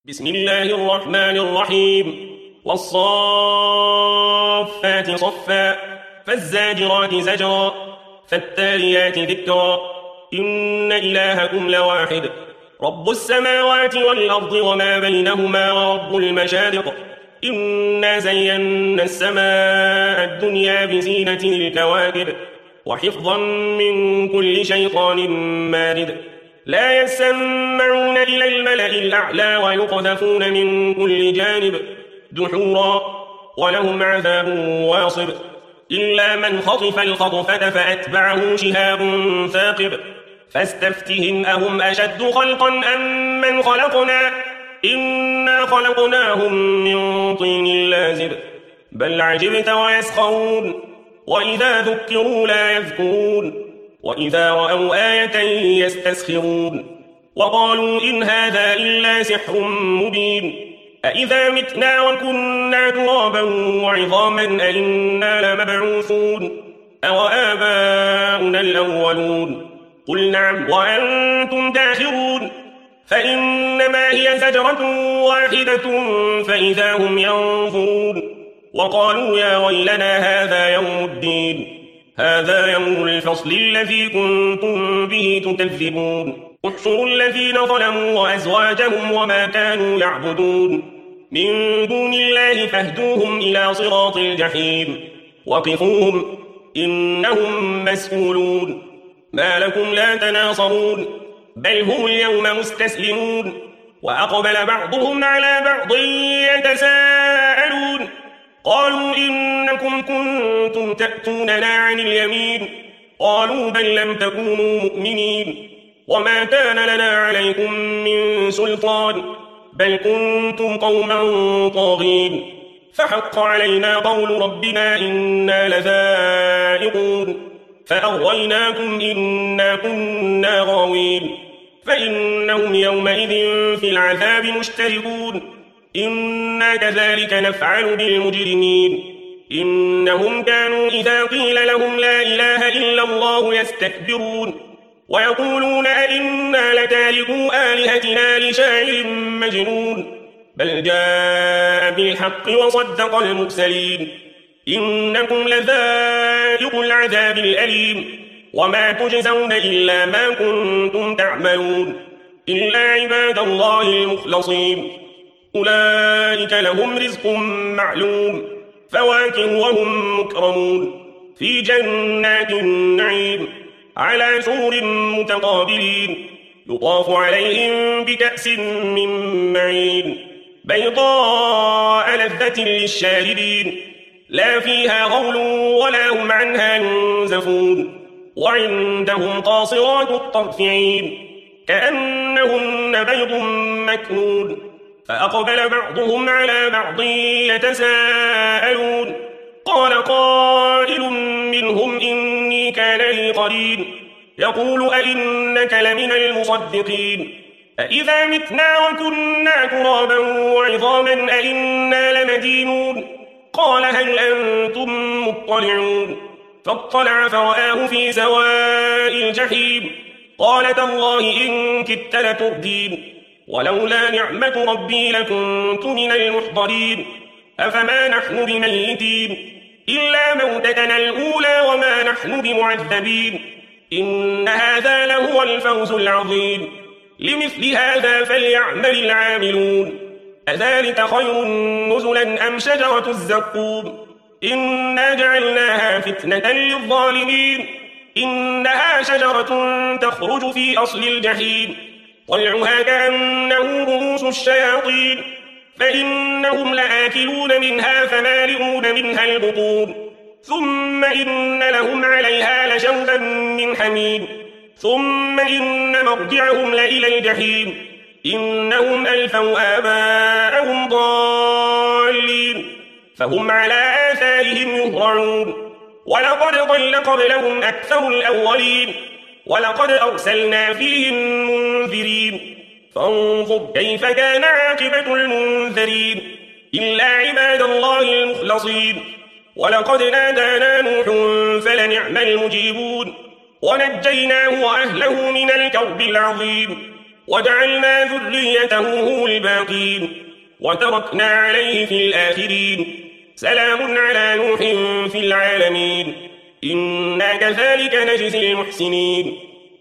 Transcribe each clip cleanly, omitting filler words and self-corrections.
بسم الله الرحمن الرحيم والصافات صفا فالزاجرات زجرا فالتاليات ذكرا إن إلهكم لواحد رب السماوات والأرض وما بينهما ورب المشارق إنا زينا السماء الدنيا بزينة الكواكب وحفظا من كل شيطان مارد لا يسمعون إلى الملأ الأعلى ويقذفون من كل جانب دحورا ولهم عذاب واصب إلا من خطف الخطفة فأتبعه شهاب ثاقب فاستفتهم أهم أشد خلقا أم من خلقنا إنا خلقناهم من طين لازب بل عجبت ويسخرون وإذا ذكروا لا يذكرون وإذا رأوا آية يستسخرون وقالوا إن هذا إلا سحر مبين أإذا متنا وكنا ترابا وعظاما أئنا لمبعوثون أو آباؤنا الأولون قل نعم وأنتم داخرون فإنما هي زجرة واحدة فإذا هم ينظرون وقالوا يا ويلنا هذا يوم الدين هذا يوم الفصل الذي كنتم به تكذبون احشروا الذين ظلموا وأزواجهم وما كانوا يعبدون من دون الله فاهدوهم إلى صراط الجحيم وقفوهم إنهم مسؤولون ما لكم لا تناصرون بل هم اليوم مستسلمون وأقبل بعضهم على بعض يتساءلون قالوا إنكم كنتم تأتوننا عن اليمين قالوا بل لم تكونوا مؤمنين وما كان لنا عليكم من سلطان بل كنتم قوما طاغين فحق علينا قول ربنا إنا لذائقون فأغويناكم إنا كنا غاوين فإنهم يومئذ في العذاب مشتركون إنا كذلك نفعل بالمجرمين إنهم كانوا إذا قيل لهم لا إله إلا الله يستكبرون ويقولون أئنا لتاركوا آلهتنا لشاعر مجنون بل جاء بالحق وصدق المرسلين إنكم لذائق العذاب الأليم وما تجزون إلا ما كنتم تعملون إلا عباد الله المخلصين أولئك لهم رزق معلوم فواكه وهم مكرمون في جنات النعيم على سور متقابلين يطاف عليهم بكأس من معين بيضاء لذة للشاربين لا فيها غول ولا هم عنها ينزفون وعندهم قاصرات الطرف عين كأنهن بيض مكنون فأقبل بعضهم على بعض يتساءلون قال قائل منهم إني كان لي قرين يقول أئنك لمن المصدقين أإذا متنا وكنا ترابا وعظاما أئنا لمدينون قال هل أنتم مطلعون فاطلع فرآه في سواء الجحيم قال تالله إن كدت لتردين ولولا نعمة ربي لكنت من المحضرين أفما نحن بميتين إلا موتتنا الأولى وما نحن بمعذبين إن هذا لهو الفوز العظيم لمثل هذا فليعمل العاملون أذلك خير نزلا أم شجرة الزقوم إنا جعلناها فتنة للظالمين إنها شجرة تخرج في أصل الجحيم طلعها كأنه رؤوس الشياطين فإنهم لآكلون منها فمالئون منها البطون ثم إن لهم عليها لشوبا من حميم ثم إن مرجعهم لإلى الجحيم إنهم ألفوا آباءهم ضالين فهم على آثارهم يهرعون ولقد ضل قبلهم أكثر الأولين ولقد أرسلنا فيهم منذرين فانظر كيف كان عاقبة المنذرين إلا عباد الله المخلصين ولقد نادانا نوح فلنعم المجيبون ونجيناه وأهله من الكرب العظيم وجعلنا ذريته هم الباقين وتركنا عليه في الآخرين سلام على نوح في العالمين إنا كذلك نجزي المحسنين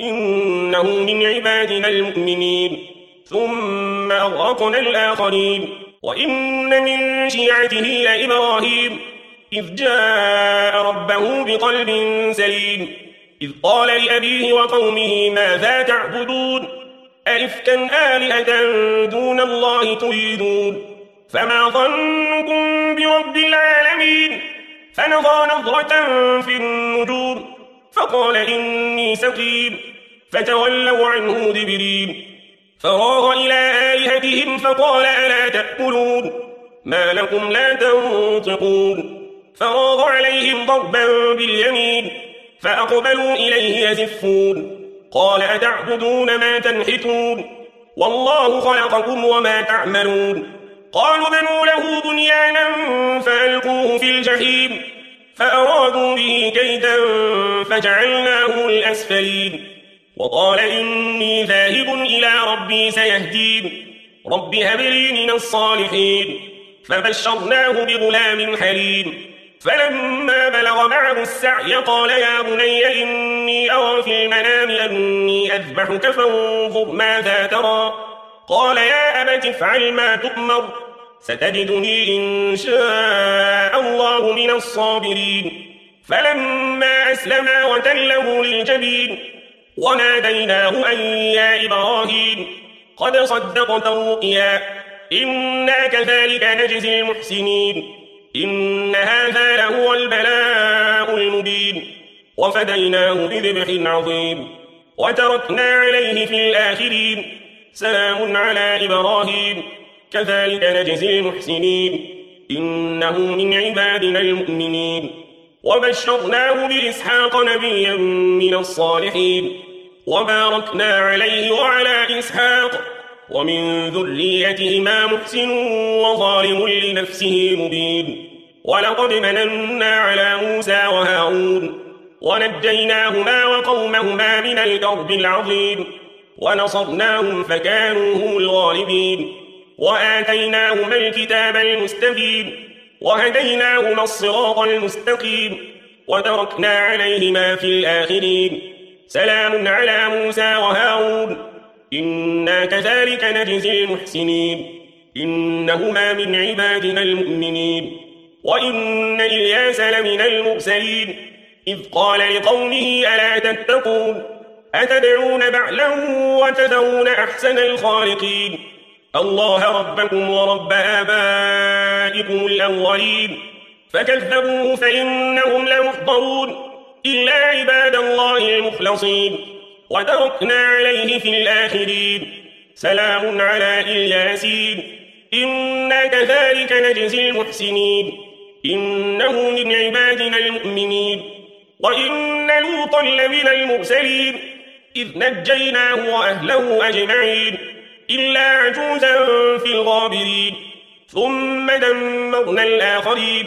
إنه من عبادنا المؤمنين ثم أغرقنا الآخرين وإن من شيعته لإبراهيم إذ جاء ربه بقلب سليم إذ قال لأبيه وقومه ماذا تعبدون أئفكا آلهة دون الله تريدون فما ظنكم برب العالمين فنظر نظرة في النجوم فقال إني سقيم فتولوا عنه مدبرين فراغ إلى آلهتهم فقال ألا تأكلون ما لكم لا تنطقون فراغ عليهم ضربا باليمين فأقبلوا إليه يزفون قال أتعبدون ما تنحتون والله خلقكم وما تعملون قالوا بنوا له بنيانا فألقوه في الجحيم فأرادوا به كيدا فجعلناه الأسفلين وقال إني ذاهب إلى ربي سيهدين رب هب لي من الصالحين فبشرناه بغلام حليم فلما بلغ معه السعي قال يا بني إني أرى في المنام أني أذبحك فانظر ماذا ترى قال يا أبت افعل ما تؤمر ستجدني إن شاء الله من الصابرين فلما أسلما وتله للجبين وناديناه أن يا إبراهيم قد صدقت الرؤيا إنا كذلك نجزي المحسنين إن هذا لهو البلاء المبين وفديناه بذبح عظيم وتركنا عليه في الآخرين سلام على إبراهيم كذلك نجزي المحسنين إنه من عبادنا المؤمنين وبشرناه بإسحاق نبيا من الصالحين وباركنا عليه وعلى إسحاق ومن ذريتهما محسن وظالم لنفسه مبين ولقد مننا على موسى وهارون ونجيناهما وقومهما من الكرب العظيم ونصرناهم فكانوا هم الغالبين وآتيناهما الكتاب المستبين وهديناهما الصراط المستقيم وتركنا عليهما في الآخرين سلام على موسى وهارون إنا كذلك نجزي المحسنين إنهما من عبادنا المؤمنين وإن إلياس لمن المرسلين إذ قال لقومه ألا تتقون أتدعون بعلا وتذرون أحسن الخالقين الله ربكم ورب آبائكم الأولين فكذبوه فإنهم لمحضرون إلا عباد الله المخلصين وتركنا عليه في الآخرين سلام على الياسين إنا كذلك نجزي المحسنين إنه من عبادنا المؤمنين وإن لوطا لمن المرسلين إذ نجيناه وأهله أجمعين إلا عجوزا في الغابرين ثم دمرنا الآخرين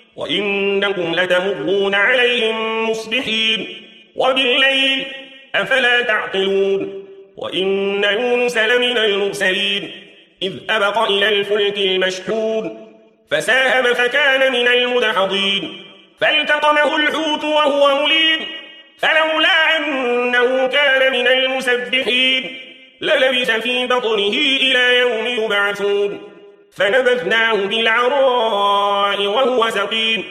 وإنكم لتمرون عليهم مصبحين وبالليل أفلا تعقلون وإن يونس لمن المرسلين إذ أبق إلى الفلك المشحون فساهم فكان من المدحضين فالتقمه الحوت وهو مليم فلولا أنه كان من المسبحين للبث في بطنه إلى يوم يبعثون فنبذناه بالعراء وهو سقيم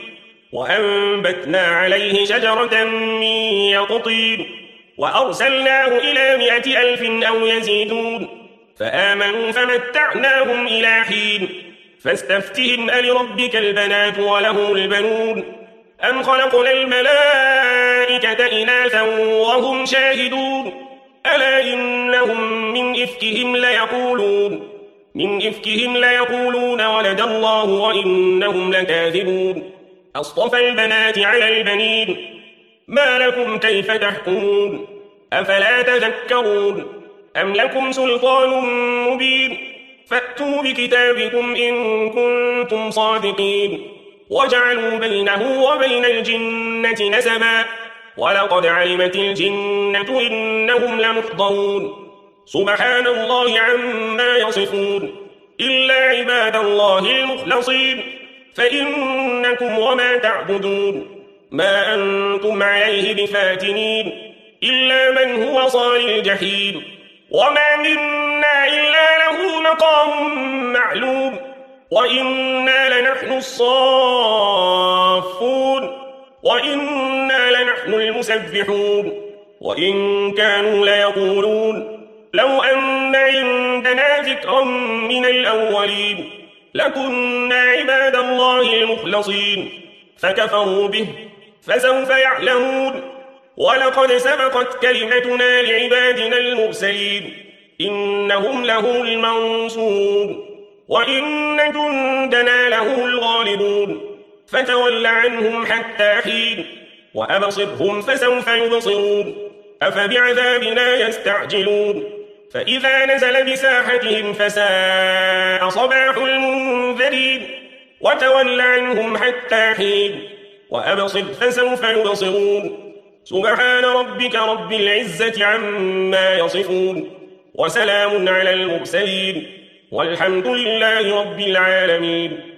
وأنبتنا عليه شجرة من يقطين وأرسلناه إلى 100,000 أو يزيدون فآمنوا فمتعناهم إلى حين فاستفتهم ألربك البنات وله البنون أم خلقنا الملائكة إناثا وهم شاهدون ألا إنهم من إفكهم ليقولون ولد الله وإنهم لكاذبون أصطفى البنات على البنين ما لكم كيف تحكمون أفلا تذكرون أم لكم سلطان مبين فأتوا بكتابكم إن كنتم صادقين وجعلوا بينه وبين الجنة نسبا ولقد علمت الجنة إنهم لمحضرون سبحان الله عما يصفون إلا عباد الله المخلصين فإنكم وما تعبدون ما أنتم عليه بفاتنين إلا من هو صال الجحيم وما منا إلا له مقام معلوم وإنا لنحن الصافون وإنا لنحن المسبحون وإن كانوا ليقولون لو أن عندنا ذكرا من الأولين لكنا عباد الله المخلصين فكفروا به فسوف يعلمون ولقد سبقت كلمتنا لعبادنا المرسلين إنهم لهم المنصورون وإن جندنا لهم الغالبون فتول عنهم حتى حين وأبصرهم فسوف يبصرون أفبعذابنا يستعجلون فإذا نزل بساحتهم فساء صباح المنذرين وتول عنهم حتى حين وأبصر فسوف يبصرون سبحان ربك رب العزة عما يصفون وسلام على المرسلين والحمد لله رب العالمين.